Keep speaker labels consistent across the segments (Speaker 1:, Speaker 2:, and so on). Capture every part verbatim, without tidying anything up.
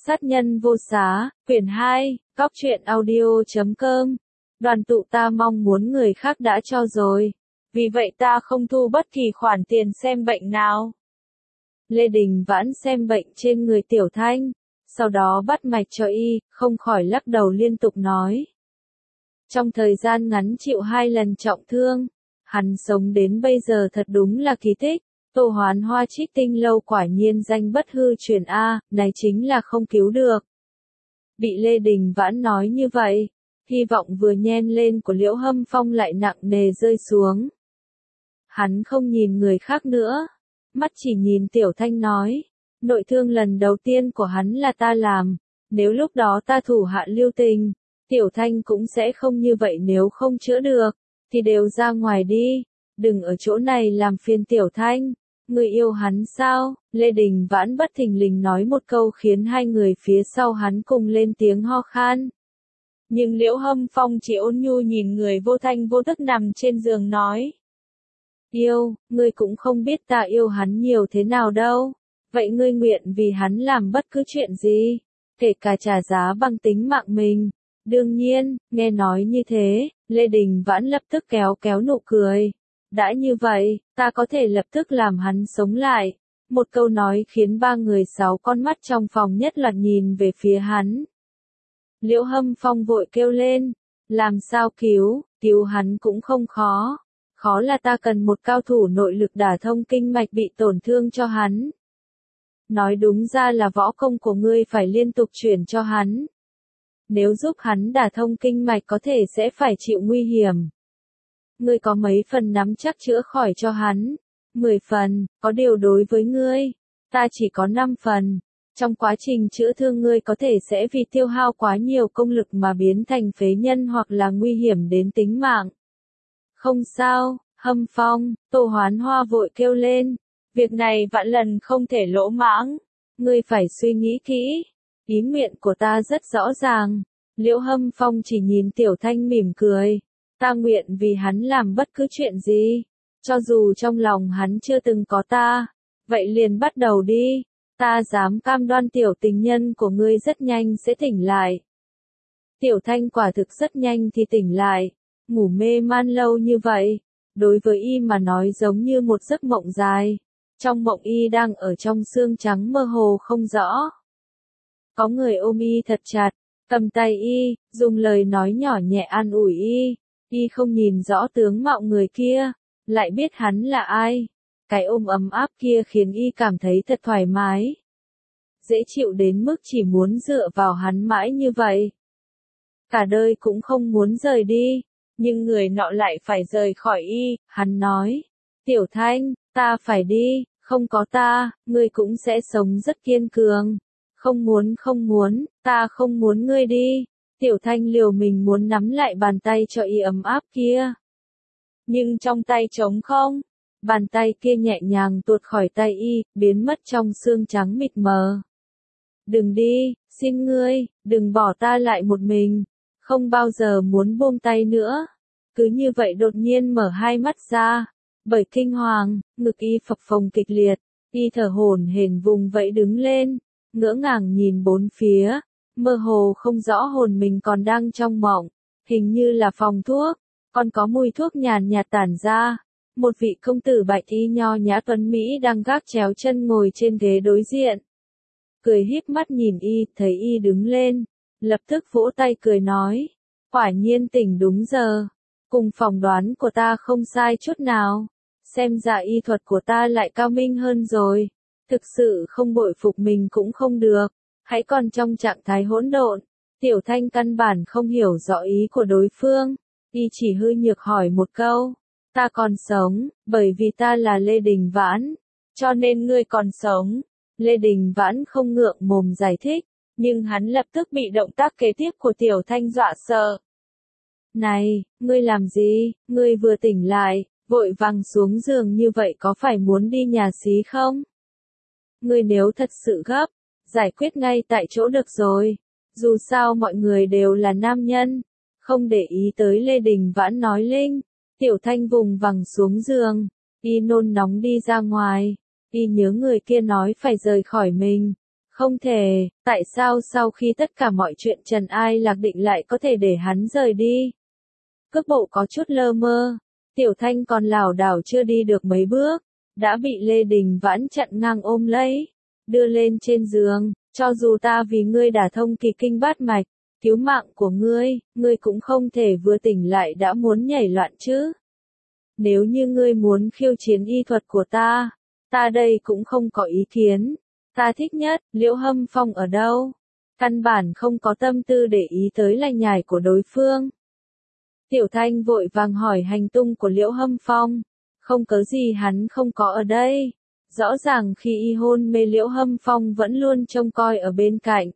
Speaker 1: Sát nhân vô xá, quyển hai, góc truyện audio chấm com. Đoàn tụ ta mong muốn người khác đã cho rồi. Vì vậy ta không thu bất kỳ khoản tiền xem bệnh nào. Lê Đình Vãn xem bệnh trên người Tiểu Thanh, sau đó bắt mạch cho y, không khỏi lắc đầu liên tục nói. Trong thời gian ngắn chịu hai lần trọng thương, hắn sống đến bây giờ thật đúng là kỳ tích. Tô Hoán Hoa trích tinh lâu quả nhiên danh bất hư truyền A, này chính là không cứu được. Bị Lê Đình Vãn nói như vậy, hy vọng vừa nhen lên của Liễu Hâm Phong lại nặng nề rơi xuống. Hắn không nhìn người khác nữa, mắt chỉ nhìn Tiểu Thanh nói, nội thương lần đầu tiên của hắn là ta làm, nếu lúc đó ta thủ hạ lưu tình, Tiểu Thanh cũng sẽ không như vậy, nếu không chữa được, thì đều ra ngoài đi, đừng ở chỗ này làm phiền Tiểu Thanh. Người yêu hắn sao? Lê Đình Vãn bất thình lình nói một câu khiến hai người phía sau hắn cùng lên tiếng ho khan. Nhưng Liễu Hâm Phong chỉ ôn nhu nhìn người vô thanh vô tức nằm trên giường nói. Yêu, ngươi cũng không biết ta yêu hắn nhiều thế nào đâu. Vậy ngươi nguyện vì hắn làm bất cứ chuyện gì, kể cả trả giá bằng tính mạng mình. Đương nhiên, nghe nói như thế, Lê Đình Vãn lập tức kéo kéo nụ cười. Đã như vậy, ta có thể lập tức làm hắn sống lại. Một câu nói khiến ba người sáu con mắt trong phòng nhất loạt nhìn về phía hắn. Liễu Hâm Phong vội kêu lên, làm sao cứu, cứu hắn cũng không khó. Khó là ta cần một cao thủ nội lực đả thông kinh mạch bị tổn thương cho hắn. Nói đúng ra là võ công của ngươi phải liên tục chuyển cho hắn. Nếu giúp hắn đả thông kinh mạch có thể sẽ phải chịu nguy hiểm. Ngươi có mấy phần nắm chắc chữa khỏi cho hắn? Mười phần, có điều đối với ngươi, ta chỉ có năm phần. Trong quá trình chữa thương ngươi có thể sẽ vì tiêu hao quá nhiều công lực mà biến thành phế nhân hoặc là nguy hiểm đến tính mạng. Không sao, Hâm Phong, Tô Hoán Hoa vội kêu lên. Việc này vạn lần không thể lỗ mãng. Ngươi phải suy nghĩ kỹ. Ý nguyện của ta rất rõ ràng. Liễu Hâm Phong chỉ nhìn Tiểu Thanh mỉm cười. Ta nguyện vì hắn làm bất cứ chuyện gì, cho dù trong lòng hắn chưa từng có ta, vậy liền bắt đầu đi, ta dám cam đoan tiểu tình nhân của ngươi rất nhanh sẽ tỉnh lại. Tiểu Thanh quả thực rất nhanh thì tỉnh lại, ngủ mê man lâu như vậy, đối với y mà nói giống như một giấc mộng dài, trong mộng y đang ở trong xương trắng mơ hồ không rõ. Có người ôm y thật chặt, cầm tay y, dùng lời nói nhỏ nhẹ an ủi y. Y không nhìn rõ tướng mạo người kia, lại biết hắn là ai. Cái ôm ấm áp kia khiến y cảm thấy thật thoải mái. Dễ chịu đến mức chỉ muốn dựa vào hắn mãi như vậy. Cả đời cũng không muốn rời đi, nhưng người nọ lại phải rời khỏi y, hắn nói. Tiểu Thanh, ta phải đi, không có ta, ngươi cũng sẽ sống rất kiên cường. Không muốn không muốn, ta không muốn ngươi đi. Tiểu Thanh liều mình muốn nắm lại bàn tay cho y ấm áp kia. Nhưng trong tay trống không, bàn tay kia nhẹ nhàng tuột khỏi tay y, biến mất trong sương trắng mịt mờ. Đừng đi, xin ngươi, đừng bỏ ta lại một mình, không bao giờ muốn buông tay nữa. Cứ như vậy đột nhiên mở hai mắt ra, bởi kinh hoàng, ngực y phập phồng kịch liệt, y thở hổn hển vùng vẫy đứng lên, ngỡ ngàng nhìn bốn phía. Mơ hồ không rõ hồn mình còn đang trong mộng, hình như là phòng thuốc, còn có mùi thuốc nhàn nhạt tản ra. Một vị công tử bạch y nho nhã tuấn Mỹ đang gác chéo chân ngồi trên ghế đối diện. Cười híp mắt nhìn y, thấy y đứng lên, lập tức vỗ tay cười nói, quả nhiên tỉnh đúng giờ, cùng phỏng đoán của ta không sai chút nào, xem ra y thuật của ta lại cao minh hơn rồi, thực sự không bội phục mình cũng không được. Hãy còn trong trạng thái hỗn độn, Tiểu Thanh căn bản không hiểu rõ ý của đối phương, y chỉ hư nhược hỏi một câu, ta còn sống, bởi vì ta là Lê Đình Vãn, cho nên ngươi còn sống. Lê Đình Vãn không ngượng mồm giải thích, nhưng hắn lập tức bị động tác kế tiếp của Tiểu Thanh dọa sợ. Này, ngươi làm gì, ngươi vừa tỉnh lại, vội vàng xuống giường như vậy có phải muốn đi nhà xí không? Ngươi nếu thật sự gấp, giải quyết ngay tại chỗ được rồi, dù sao mọi người đều là nam nhân, không để ý tới Lê Đình Vãn nói linh. Tiểu Thanh vùng vằng xuống giường, y nôn nóng đi ra ngoài, y nhớ người kia nói phải rời khỏi mình, Không thể, tại sao sau khi tất cả mọi chuyện Trần Ai Lạc định lại có thể để hắn rời đi? Cước bộ có chút lơ mơ, Tiểu Thanh còn lảo đảo chưa đi được mấy bước, đã bị Lê Đình Vãn chặn ngang ôm lấy, đưa lên trên giường, cho dù ta vì ngươi đả thông kỳ kinh bát mạch, cứu mạng của ngươi, ngươi cũng không thể vừa tỉnh lại đã muốn nhảy loạn chứ. Nếu như ngươi muốn khiêu chiến y thuật của ta, ta đây cũng không có ý kiến. Ta thích nhất, Liễu Hâm Phong ở đâu? Căn bản không có tâm tư để ý tới lải nhải của đối phương. Tiểu Thanh vội vàng hỏi hành tung của Liễu Hâm Phong. Không có gì hắn không có ở đây. Rõ ràng khi y hôn mê Liễu Hâm Phong vẫn luôn trông coi ở bên cạnh.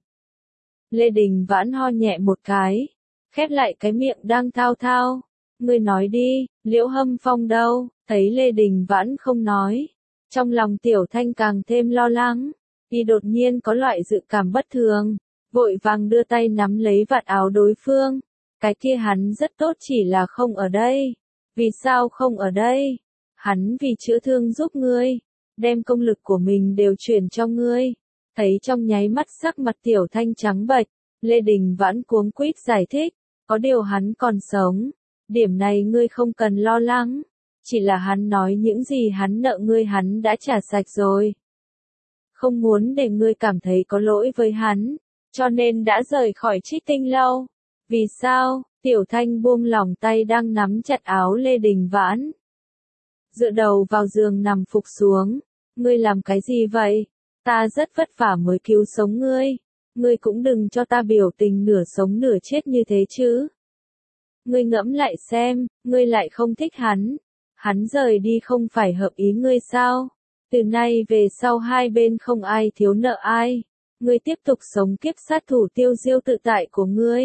Speaker 1: Lê Đình Vãn ho nhẹ một cái, khép lại cái miệng đang thao thao. Ngươi nói đi, Liễu Hâm Phong đâu? Thấy Lê Đình Vãn không nói, trong lòng Tiểu Thanh càng thêm lo lắng. Y đột nhiên có loại dự cảm bất thường, vội vàng đưa tay nắm lấy vạt áo đối phương. Cái kia hắn rất tốt chỉ là không ở đây. Vì sao không ở đây? Hắn vì chữa thương giúp ngươi, đem công lực của mình đều chuyển cho ngươi. Thấy trong nháy mắt sắc mặt Tiểu Thanh trắng bệch, Lê Đình Vãn cuống quýt giải thích, có điều hắn còn sống, điểm này ngươi không cần lo lắng, chỉ là hắn nói những gì hắn nợ ngươi hắn đã trả sạch rồi. Không muốn để ngươi cảm thấy có lỗi với hắn, cho nên đã rời khỏi Trích Tinh Lâu. Vì sao? Tiểu Thanh buông lỏng tay đang nắm chặt áo Lê Đình Vãn. Dựa đầu vào giường nằm phục xuống. Ngươi làm cái gì vậy? Ta rất vất vả mới cứu sống ngươi. Ngươi cũng đừng cho ta biểu tình nửa sống nửa chết như thế chứ. Ngươi ngẫm lại xem, ngươi lại không thích hắn. Hắn rời đi không phải hợp ý ngươi sao? Từ nay về sau hai bên không ai thiếu nợ ai. Ngươi tiếp tục sống kiếp sát thủ tiêu diêu tự tại của ngươi.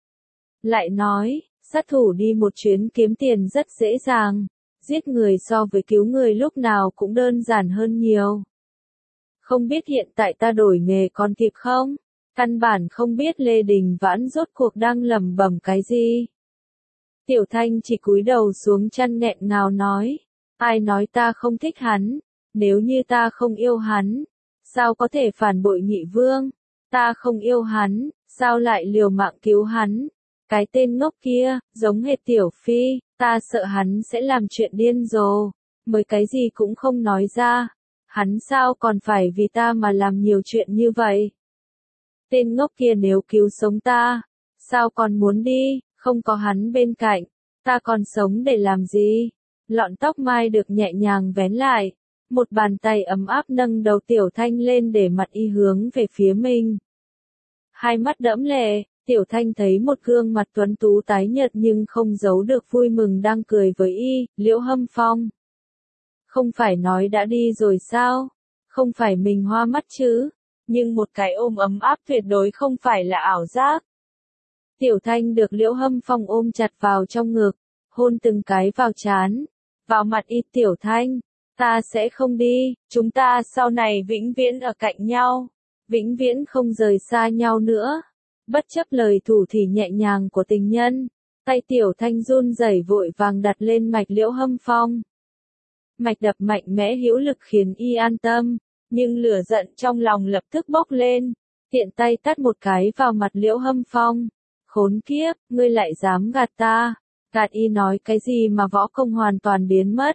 Speaker 1: Lại nói, sát thủ đi một chuyến kiếm tiền rất dễ dàng. Giết người so với cứu người lúc nào cũng đơn giản hơn nhiều. Không biết hiện tại ta đổi nghề còn kịp không? Căn bản không biết Lê Đình Vãn rốt cuộc đang lẩm bẩm cái gì. Tiểu Thanh chỉ cúi đầu xuống chăn nghẹn ngào nói. Ai nói ta không thích hắn? Nếu như ta không yêu hắn, sao có thể phản bội Nhị Vương? Ta không yêu hắn, sao lại liều mạng cứu hắn? Cái tên ngốc kia, giống hệt Tiểu Phi, ta sợ hắn sẽ làm chuyện điên rồ, mới cái gì cũng không nói ra. Hắn sao còn phải vì ta mà làm nhiều chuyện như vậy? Tên ngốc kia nếu cứu sống ta, sao còn muốn đi, không có hắn bên cạnh, ta còn sống để làm gì? Lọn tóc mai được nhẹ nhàng vén lại, một bàn tay ấm áp nâng đầu Tiểu Thanh lên để mặt y hướng về phía mình. Hai mắt đẫm lệ, Tiểu Thanh thấy một gương mặt tuấn tú tái nhợt nhưng không giấu được vui mừng đang cười với y, Liễu Hâm Phong. Không phải nói đã đi rồi sao? Không phải mình hoa mắt chứ? Nhưng một cái ôm ấm áp tuyệt đối không phải là ảo giác. Tiểu Thanh được Liễu Hâm Phong ôm chặt vào trong ngực, hôn từng cái vào trán, vào mặt y. Tiểu Thanh, ta sẽ không đi, chúng ta sau này vĩnh viễn ở cạnh nhau, vĩnh viễn không rời xa nhau nữa. Bất chấp lời thủ thỉ nhẹ nhàng của tình nhân, tay Tiểu Thanh run rẩy vội vàng đặt lên mạch Liễu Hâm Phong. Mạch đập mạnh mẽ hữu lực khiến y an tâm, nhưng lửa giận trong lòng lập tức bốc lên, tiện tay tát một cái vào mặt Liễu Hâm Phong. Khốn kiếp, ngươi lại dám gạt ta, gạt y nói cái gì mà võ công hoàn toàn biến mất.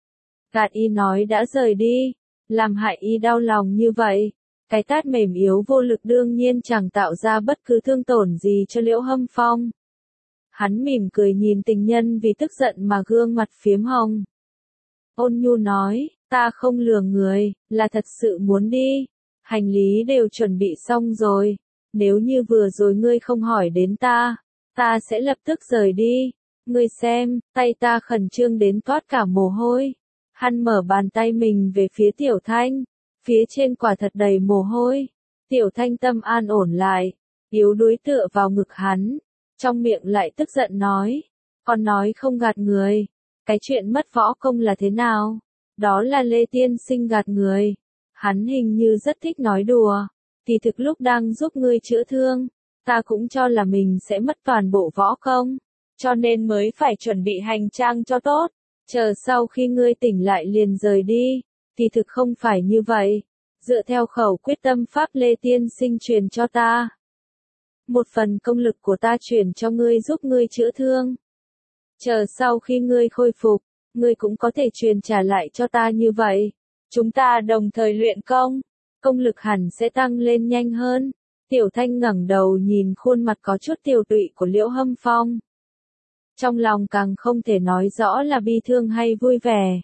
Speaker 1: Gạt y nói đã rời đi, làm hại y đau lòng như vậy. Cái tát mềm yếu vô lực đương nhiên chẳng tạo ra bất cứ thương tổn gì cho Liễu Hâm Phong. Hắn mỉm cười nhìn tình nhân vì tức giận mà gương mặt phiếm hồng. Ôn nhu nói, ta không lừa người, là thật sự muốn đi. Hành lý đều chuẩn bị xong rồi. Nếu như vừa rồi ngươi không hỏi đến ta, ta sẽ lập tức rời đi. Ngươi xem, tay ta khẩn trương đến toát cả mồ hôi. Hắn mở bàn tay mình về phía Tiểu Thanh. Phía trên quả thật đầy mồ hôi. Tiểu Thanh tâm an ổn lại, yếu đuối tựa vào ngực hắn. Trong miệng lại tức giận nói. Con nói không gạt người. Cái chuyện mất võ công là thế nào? Đó là Lê Tiên Sinh gạt người. Hắn hình như rất thích nói đùa. Thì thực lúc đang giúp ngươi chữa thương, ta cũng cho là mình sẽ mất toàn bộ võ công. Cho nên mới phải chuẩn bị hành trang cho tốt. Chờ sau khi ngươi tỉnh lại liền rời đi. Thì thực không phải như vậy. dựa theo khẩu quyết tâm pháp Lê tiên sinh truyền cho ta. Một phần công lực của ta chuyển cho ngươi giúp ngươi chữa thương. Chờ sau khi ngươi khôi phục, ngươi cũng có thể truyền trả lại cho ta như vậy. Chúng ta đồng thời luyện công, công lực hẳn sẽ tăng lên nhanh hơn. Tiểu Thanh ngẩng đầu nhìn khuôn mặt có chút tiều tụy của Liễu Hâm Phong. Trong lòng càng không thể nói rõ là bi thương hay vui vẻ.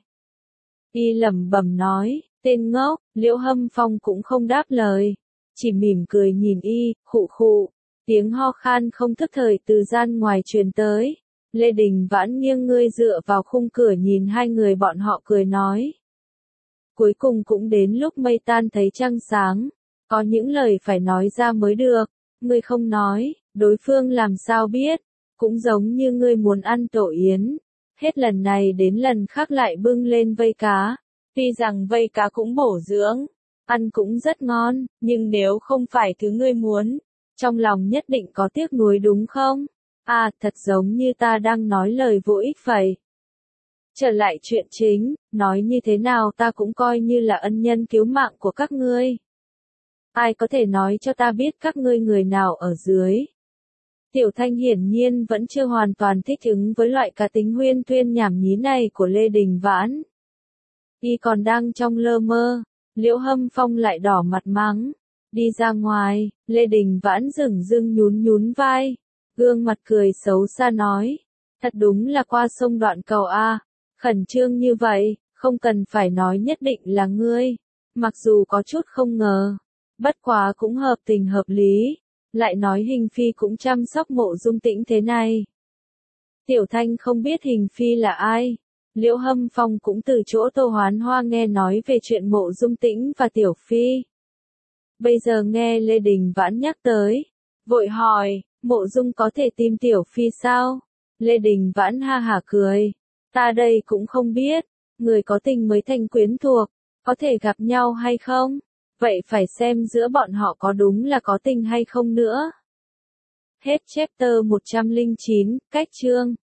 Speaker 1: Y lẩm bẩm nói, tên ngốc. Liễu Hâm Phong cũng không đáp lời, chỉ mỉm cười nhìn y, khụ khụ. Tiếng ho khan không thức thời từ gian ngoài truyền tới. Lê Đình Vãn nghiêng người dựa vào khung cửa nhìn hai người bọn họ cười nói. Cuối cùng cũng đến lúc mây tan thấy trăng sáng. Có những lời phải nói ra mới được. Ngươi không nói, đối phương làm sao biết. Cũng giống như ngươi muốn ăn tổ yến. Hết lần này đến lần khác lại bưng lên vây cá. Tuy rằng vây cá cũng bổ dưỡng, ăn cũng rất ngon, nhưng nếu không phải thứ ngươi muốn, trong lòng nhất định có tiếc nuối đúng không? À, thật giống như ta đang nói lời vô ích vậy. Trở lại chuyện chính, nói như thế nào ta cũng coi như là ân nhân cứu mạng của các ngươi. Ai có thể nói cho ta biết các ngươi người nào ở dưới? Tiểu Thanh hiển nhiên vẫn chưa hoàn toàn thích ứng với loại cá tính huyên thuyên nhảm nhí này của Lê Đình Vãn. Y còn đang trong lơ mơ, Liễu Hâm Phong lại đỏ mặt mắng. Đi ra ngoài, Lê Đình Vãn dửng dưng nhún nhún vai, gương mặt cười xấu xa nói. Thật đúng là qua sông đoạn cầu A, khẩn trương như vậy, không cần phải nói nhất định là ngươi. Mặc dù có chút không ngờ, bất quá cũng hợp tình hợp lý, lại nói Hình Phi cũng chăm sóc Mộ Dung Tĩnh thế này. Tiểu Thanh không biết Hình Phi là ai. Liễu Hâm Phong cũng từ chỗ Tô Hoán Hoa nghe nói về chuyện Mộ Dung Tĩnh và Tiểu Phi. Bây giờ nghe Lê Đình Vãn nhắc tới, vội hỏi, Mộ Dung có thể tìm Tiểu Phi sao? Lê Đình Vãn ha hả cười, ta đây cũng không biết, người có tình mới thành quyến thuộc, có thể gặp nhau hay không? Vậy phải xem giữa bọn họ có đúng là có tình hay không nữa. Hết chapter một trăm lẻ chín, cách chương.